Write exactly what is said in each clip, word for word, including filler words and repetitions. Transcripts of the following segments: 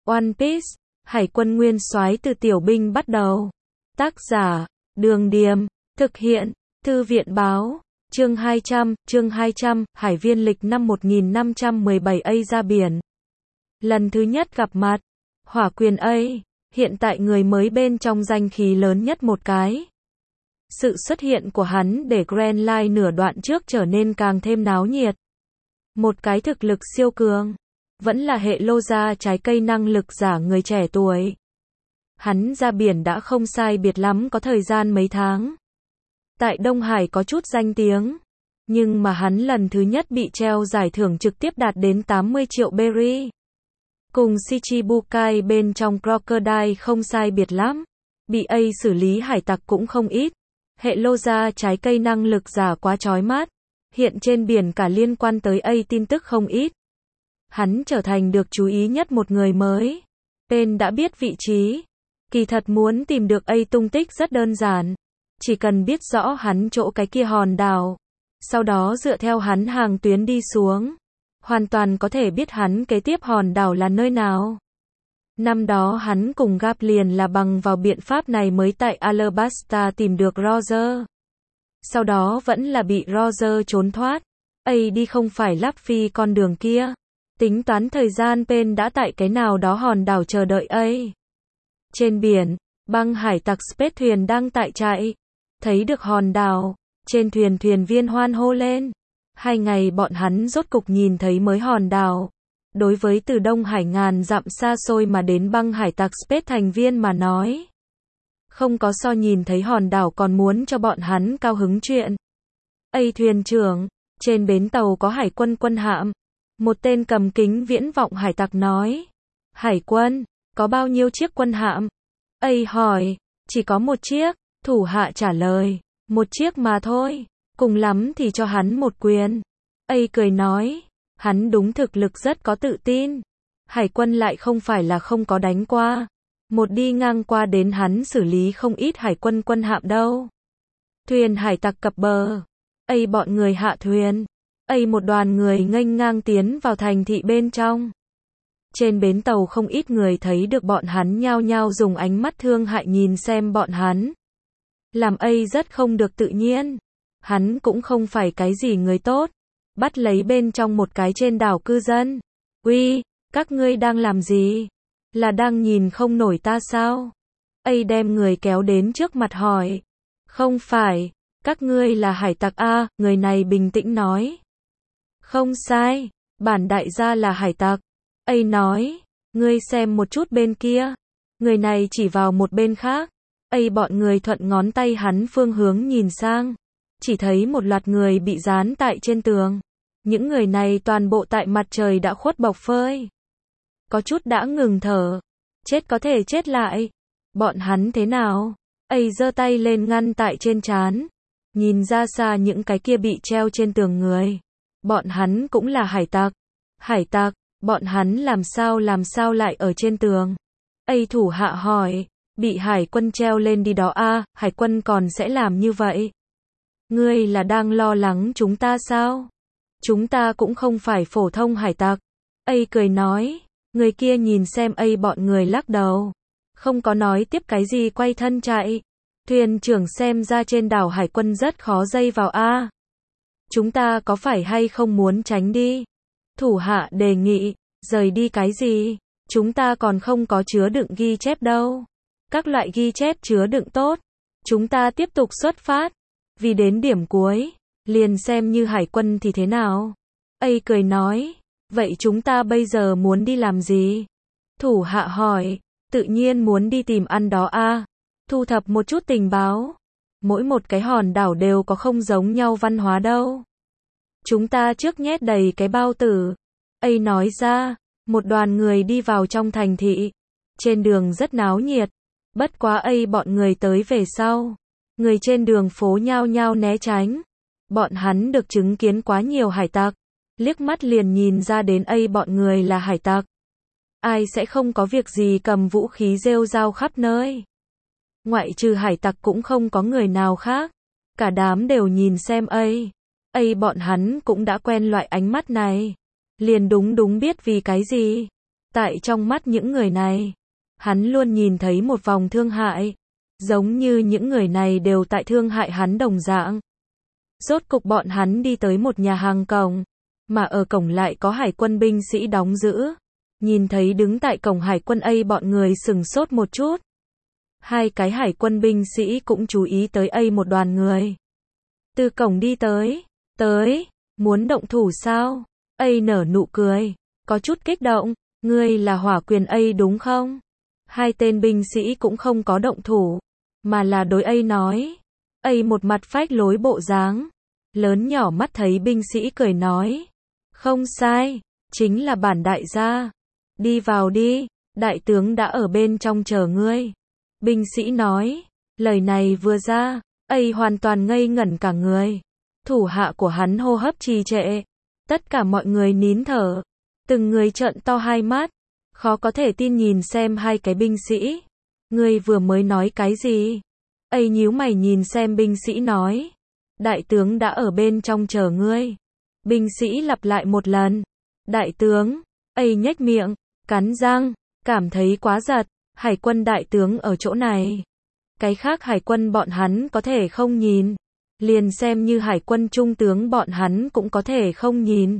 One Piece, Hải quân nguyên soái từ tiểu binh bắt đầu. Tác giả, Đường Điềm, thực hiện, Thư viện Báo, chương hai trăm, chương hai trăm, Hải viên lịch năm một nghìn năm trăm mười bảy A ra biển. Lần thứ nhất gặp mặt, Hỏa Quyền A, hiện tại người mới bên trong danh khí lớn nhất một cái. Sự xuất hiện của hắn để Grand Line nửa đoạn trước trở nên càng thêm náo nhiệt. Một cái thực lực siêu cường, vẫn là hệ lô gia trái cây năng lực giả người trẻ tuổi. Hắn ra biển đã không sai biệt lắm có thời gian mấy tháng. Tại Đông Hải có chút danh tiếng, nhưng mà hắn lần thứ nhất bị treo giải thưởng trực tiếp đạt đến tám mươi triệu berry. Cùng Shichibukai bên trong Crocodile không sai biệt lắm, bị A xử lý hải tặc cũng không ít. Hệ lô gia trái cây năng lực giả quá chói mắt, hiện trên biển cả liên quan tới A tin tức không ít. Hắn trở thành được chú ý nhất một người mới. Tên đã biết vị trí. Kỳ thật muốn tìm được A tung tích rất đơn giản. Chỉ cần biết rõ hắn chỗ cái kia hòn đảo. Sau đó dựa theo hắn hàng tuyến đi xuống. Hoàn toàn có thể biết hắn kế tiếp hòn đảo là nơi nào. Năm đó hắn cùng Gap liền là bằng vào biện pháp này mới tại Alabasta tìm được Roger. Sau đó vẫn là bị Roger trốn thoát. A đi không phải Luffy con đường kia. Tính toán thời gian Pen đã tại cái nào đó hòn đảo chờ đợi A. Trên biển, băng hải tặc Space thuyền đang tại chạy. Thấy được hòn đảo, trên thuyền thuyền viên hoan hô lên. Hai ngày bọn hắn rốt cục nhìn thấy mới hòn đảo. Đối với từ Đông Hải ngàn dặm xa xôi mà đến băng hải tặc Space thành viên mà nói. Không có so nhìn thấy hòn đảo còn muốn cho bọn hắn cao hứng chuyện. A thuyền trưởng, trên bến tàu có hải quân quân hạm. Một tên cầm kính viễn vọng hải tặc nói. Hải quân, có bao nhiêu chiếc quân hạm? A hỏi, chỉ có một chiếc, thủ hạ trả lời, một chiếc mà thôi, cùng lắm thì cho hắn một quyền. A cười nói, hắn đúng thực lực rất có tự tin. Hải quân lại không phải là không có đánh qua. Một đi ngang qua đến hắn xử lý không ít hải quân quân hạm đâu. Thuyền hải tặc cập bờ. A bọn người hạ thuyền. A một đoàn người nghênh ngang tiến vào thành thị bên trong. Trên bến tàu không ít người thấy được bọn hắn nhao nhao dùng ánh mắt thương hại nhìn xem bọn hắn. Làm A rất không được tự nhiên. Hắn cũng không phải cái gì người tốt. Bắt lấy bên trong một cái trên đảo cư dân. Uy, các ngươi đang làm gì? Là đang nhìn không nổi ta sao? A đem người kéo đến trước mặt hỏi. Không phải, các ngươi là hải tặc A, người này bình tĩnh nói. Không sai, bản đại gia là hải tặc. A nói, ngươi xem một chút bên kia. Người này chỉ vào một bên khác. A bọn người thuận ngón tay hắn phương hướng nhìn sang. Chỉ thấy một loạt người bị dán tại trên tường. Những người này toàn bộ tại mặt trời đã khuất bộc phơi. Có chút đã ngừng thở. Chết có thể chết lại. Bọn hắn thế nào? A giơ tay lên ngăn tại trên trán. Nhìn ra xa những cái kia bị treo trên tường người. Bọn hắn cũng là hải tặc. Hải tặc, bọn hắn làm sao làm sao lại ở trên tường? A thủ hạ hỏi, bị hải quân treo lên đi đó a, hải quân còn sẽ làm như vậy? Ngươi là đang lo lắng chúng ta sao? Chúng ta cũng không phải phổ thông hải tặc. A cười nói, người kia nhìn xem A bọn người lắc đầu. Không có nói tiếp cái gì quay thân chạy. Thuyền trưởng xem ra trên đảo hải quân rất khó dây vào a. Chúng ta có phải hay không muốn tránh đi? Thủ hạ đề nghị, rời đi cái gì? Chúng ta còn không có chứa đựng ghi chép đâu. Các loại ghi chép chứa đựng tốt. Chúng ta tiếp tục xuất phát. Vì đến điểm cuối, liền xem như hải quân thì thế nào? A cười nói, vậy chúng ta bây giờ muốn đi làm gì? Thủ hạ hỏi, tự nhiên muốn đi tìm ăn đó a. Thu thập một chút tình báo. Mỗi một cái hòn đảo đều có không giống nhau văn hóa đâu. Chúng ta trước nhét đầy cái bao tử. A nói ra, một đoàn người đi vào trong thành thị. Trên đường rất náo nhiệt. Bất quá A bọn người tới về sau. Người trên đường phố nhao nhao né tránh. Bọn hắn được chứng kiến quá nhiều hải tặc. Liếc mắt liền nhìn ra đến A bọn người là hải tặc. Ai sẽ không có việc gì cầm vũ khí rêu rao khắp nơi. Ngoại trừ hải tặc cũng không có người nào khác. Cả đám đều nhìn xem A. A bọn hắn cũng đã quen loại ánh mắt này. Liền đúng đúng biết vì cái gì. Tại trong mắt những người này, hắn luôn nhìn thấy một vòng thương hại, giống như những người này đều tại thương hại hắn đồng dạng. Rốt cục bọn hắn đi tới một nhà hàng cổng, mà ở cổng lại có hải quân binh sĩ đóng giữ. Nhìn thấy đứng tại cổng hải quân A bọn người sừng sốt một chút. Hai cái hải quân binh sĩ cũng chú ý tới A một đoàn người. Từ cổng đi tới, tới, muốn động thủ sao? A nở nụ cười, có chút kích động, ngươi là hỏa quyền A đúng không? Hai tên binh sĩ cũng không có động thủ, mà là đối A nói. A một mặt phách lối bộ dáng, lớn nhỏ mắt thấy binh sĩ cười nói. Không sai, chính là bản đại gia. Đi vào đi, đại tướng đã ở bên trong chờ ngươi. Binh sĩ nói, lời này vừa ra, A hoàn toàn ngây ngẩn cả người. Thủ hạ của hắn hô hấp trì trệ. Tất cả mọi người nín thở. Từng người trợn to hai mắt. Khó có thể tin nhìn xem hai cái binh sĩ. Ngươi vừa mới nói cái gì? A nhíu mày nhìn xem binh sĩ nói. Đại tướng đã ở bên trong chờ ngươi. Binh sĩ lặp lại một lần. Đại tướng, A nhếch miệng, cắn răng, cảm thấy quá giật. Hải quân đại tướng ở chỗ này. Cái khác hải quân bọn hắn có thể không nhìn. Liền xem như hải quân trung tướng bọn hắn cũng có thể không nhìn.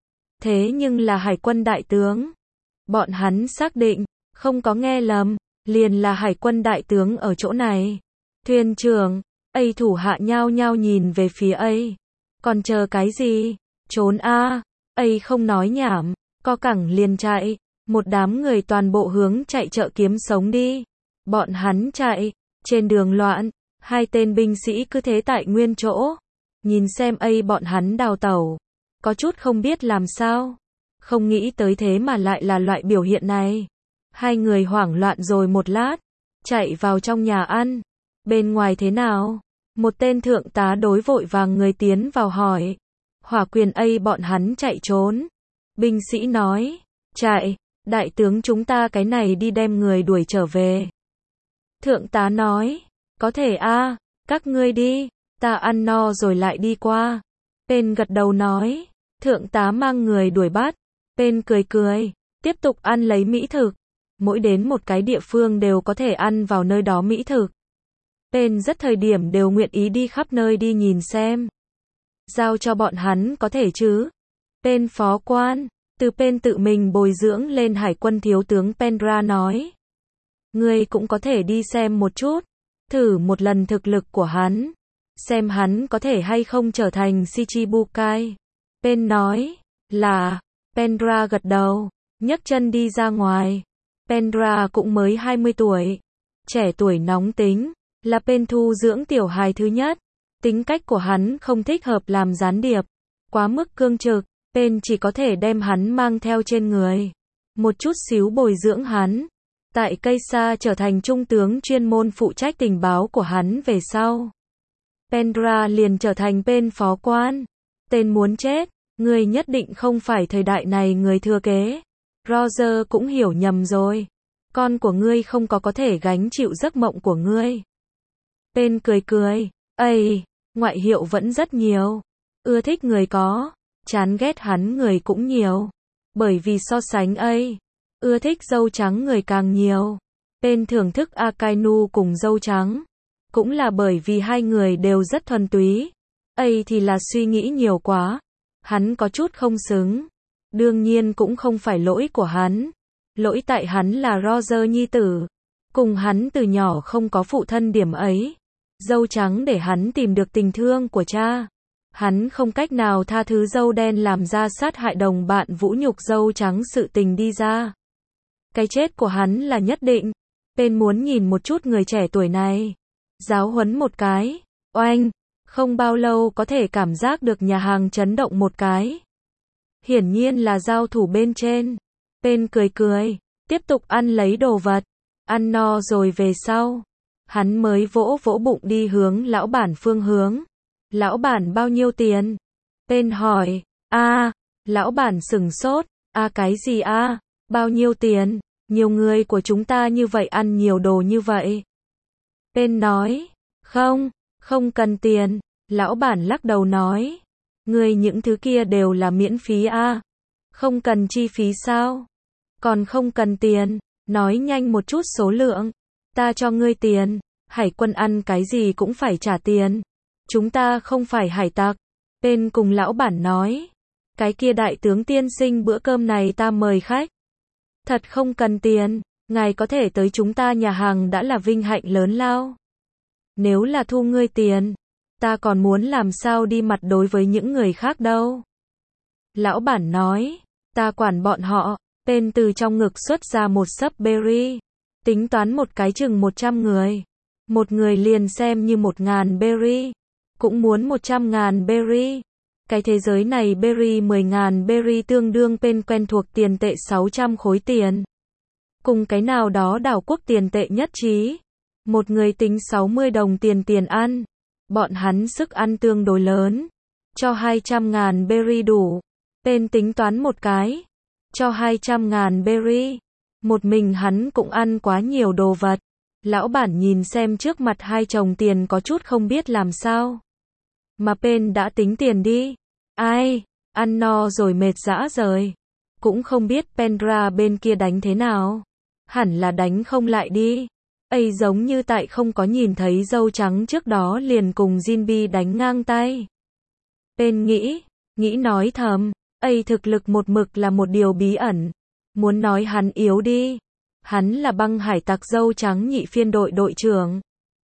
Thế nhưng là hải quân đại tướng. Bọn hắn xác định, không có nghe lầm, liền là hải quân đại tướng ở chỗ này. Thuyền trưởng, A thủ hạ nhao nhao nhìn về phía A. Còn chờ cái gì? Trốn a. A không nói nhảm, co cẳng liền chạy. Một đám người toàn bộ hướng chạy chợ kiếm sống đi. Bọn hắn chạy, trên đường loạn, hai tên binh sĩ cứ thế tại nguyên chỗ. Nhìn xem A bọn hắn đào tẩu, có chút không biết làm sao. Không nghĩ tới thế mà lại là loại biểu hiện này. Hai người hoảng loạn rồi một lát, chạy vào trong nhà ăn. Bên ngoài thế nào? Một tên thượng tá đối vội vàng người tiến vào hỏi. Hỏa quyền A bọn hắn chạy trốn. Binh sĩ nói, chạy, đại tướng chúng ta cái này đi đem người đuổi trở về. Thượng tá nói, có thể a, các ngươi đi, ta ăn no rồi lại đi qua. Tên gật đầu nói, thượng tá mang người đuổi bắt. Tên cười cười, tiếp tục ăn lấy mỹ thực. Mỗi đến một cái địa phương đều có thể ăn vào nơi đó mỹ thực. Tên rất thời điểm đều nguyện ý đi khắp nơi đi nhìn xem. Giao cho bọn hắn có thể chứ. Tên phó quan, từ Pen tự mình bồi dưỡng lên hải quân thiếu tướng Pendra nói. Ngươi cũng có thể đi xem một chút. Thử một lần thực lực của hắn. Xem hắn có thể hay không trở thành Shichibukai. Pen nói, là, Pendra gật đầu, nhấc chân đi ra ngoài. Pendra cũng mới hai mươi tuổi. Trẻ tuổi nóng tính, là Pen thu dưỡng tiểu hài thứ nhất. Tính cách của hắn không thích hợp làm gián điệp. Quá mức cương trực, Pen chỉ có thể đem hắn mang theo trên người. Một chút xíu bồi dưỡng hắn. Tại cây sa trở thành trung tướng chuyên môn phụ trách tình báo của hắn về sau. Pendra liền trở thành Pen phó quan. Tên muốn chết, ngươi nhất định không phải thời đại này người thừa kế. Roger cũng hiểu nhầm rồi. Con của ngươi không có có thể gánh chịu giấc mộng của ngươi. Pen cười cười, ây, ngoại hiệu vẫn rất nhiều. Ưa thích người có, chán ghét hắn người cũng nhiều. Bởi vì so sánh ây, ưa thích dâu trắng người càng nhiều. Pen thưởng thức Akainu cùng dâu trắng. Cũng là bởi vì hai người đều rất thuần túy. A thì là suy nghĩ nhiều quá. Hắn có chút không xứng. Đương nhiên cũng không phải lỗi của hắn. Lỗi tại hắn là Roger nhi tử. Cùng hắn từ nhỏ không có phụ thân điểm ấy. Dâu trắng để hắn tìm được tình thương của cha. Hắn không cách nào tha thứ dâu đen làm ra sát hại đồng bạn vũ nhục dâu trắng sự tình đi ra. Cái chết của hắn là nhất định. Pen muốn nhìn một chút người trẻ tuổi này. Giáo huấn một cái. Oanh. Không bao lâu có thể cảm giác được nhà hàng chấn động một cái. Hiển nhiên là giao thủ bên trên. Pen cười cười. Tiếp tục ăn lấy đồ vật. Ăn no rồi về sau. Hắn mới vỗ vỗ bụng đi hướng lão bản phương hướng. Lão bản bao nhiêu tiền? Pen hỏi. A. Lão bản sửng sốt. A cái gì a? Bao nhiêu tiền? Nhiều người của chúng ta như vậy ăn nhiều đồ như vậy. Pen nói. Không, không cần tiền. Lão bản lắc đầu nói. Người những thứ kia đều là miễn phí a. Không cần chi phí sao? Còn không cần tiền, nói nhanh một chút số lượng. Ta cho ngươi tiền, hải quân ăn cái gì cũng phải trả tiền. Chúng ta không phải hải tặc. Bên cùng lão bản nói. Cái kia đại tướng tiên sinh bữa cơm này ta mời khách. Thật không cần tiền, ngài có thể tới chúng ta nhà hàng đã là vinh hạnh lớn lao. Nếu là thu ngươi tiền, ta còn muốn làm sao đi mặt đối với những người khác đâu. Lão bản nói, ta quản bọn họ. Tên từ trong ngực xuất ra một sấp berry. Tính toán một cái chừng một trăm người. Một người liền xem như một ngàn berry. Cũng muốn một trăm ngàn berry. Cái thế giới này berry mười ngàn berry tương đương bên quen thuộc tiền tệ sáu trăm khối tiền. Cùng cái nào đó đảo quốc tiền tệ nhất trí. Một người tính sáu mươi đồng tiền tiền ăn. Bọn hắn sức ăn tương đối lớn. Cho hai trăm ngàn berry đủ. Tên tính toán một cái. Cho hai trăm ngàn berry. Một mình hắn cũng ăn quá nhiều đồ vật. Lão bản nhìn xem trước mặt hai chồng tiền có chút không biết làm sao. Mà bên đã tính tiền đi. Ai, ăn no rồi mệt dã rời. Cũng không biết Pendra bên kia đánh thế nào. Hẳn là đánh không lại đi. Ấy giống như tại không có nhìn thấy dâu trắng trước đó liền cùng Jinbi đánh ngang tay. Bên nghĩ, nghĩ nói thầm. Ấy thực lực một mực là một điều bí ẩn. Muốn nói hắn yếu đi. Hắn là băng hải tặc dâu trắng nhị phiên đội đội trưởng.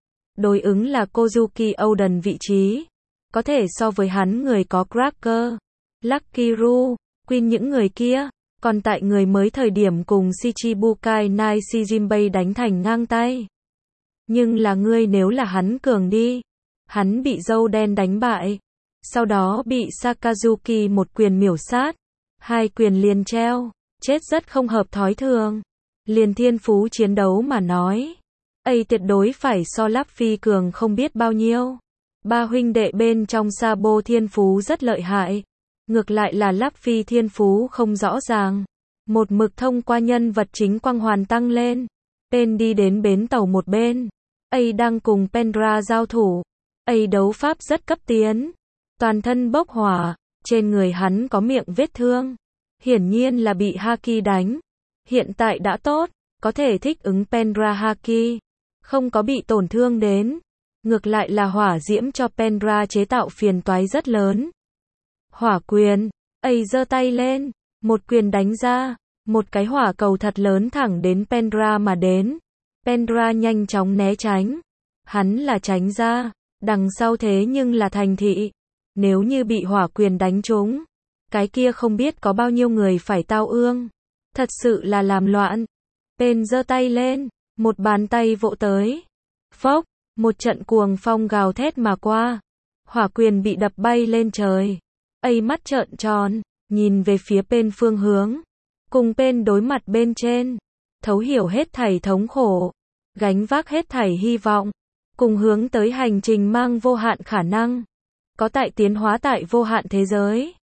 Đối ứng là Kozuki Oden vị trí. Có thể so với hắn người có Cracker, Lucky Ru, Queen những người kia. Còn tại người mới thời điểm cùng Shichibukai Nai Shijinbei đánh thành ngang tay. Nhưng là ngươi nếu là hắn cường đi. Hắn bị dâu đen đánh bại. Sau đó bị Sakazuki một quyền miểu sát. Hai quyền liền treo. Chết rất không hợp thói thường. Liền thiên phú chiến đấu mà nói. Ấy tuyệt đối phải so Luffy cường không biết bao nhiêu. Ba huynh đệ bên trong Sabo thiên phú rất lợi hại. Ngược lại là Luffy thiên phú không rõ ràng. Một mực thông qua nhân vật chính quang hoàn tăng lên. Pen đi đến bến tàu một bên. Ấy đang cùng Pendra giao thủ. Ấy đấu pháp rất cấp tiến. Toàn thân bốc hỏa. Trên người hắn có miệng vết thương. Hiển nhiên là bị Haki đánh. Hiện tại đã tốt. Có thể thích ứng Pendra Haki. Không có bị tổn thương đến. Ngược lại là hỏa diễm cho Pendra chế tạo phiền toái rất lớn. Hỏa quyền. Ấy giơ tay lên. Một quyền đánh ra. Một cái hỏa cầu thật lớn thẳng đến Pendra mà đến. Pendra nhanh chóng né tránh. Hắn là tránh ra. Đằng sau thế nhưng là thành thị. Nếu như bị hỏa quyền đánh trúng. Cái kia không biết có bao nhiêu người phải tao ương. Thật sự là làm loạn. Pen giơ tay lên. Một bàn tay vỗ tới. Phốc. Một trận cuồng phong gào thét mà qua. Hỏa quyền bị đập bay lên trời. Ấy mắt trợn tròn. Nhìn về phía bên phương hướng. Cùng bên đối mặt bên trên. Thấu hiểu hết thảy thống khổ. Gánh vác hết thảy hy vọng. Cùng hướng tới hành trình mang vô hạn khả năng. Có tại tiến hóa tại vô hạn thế giới.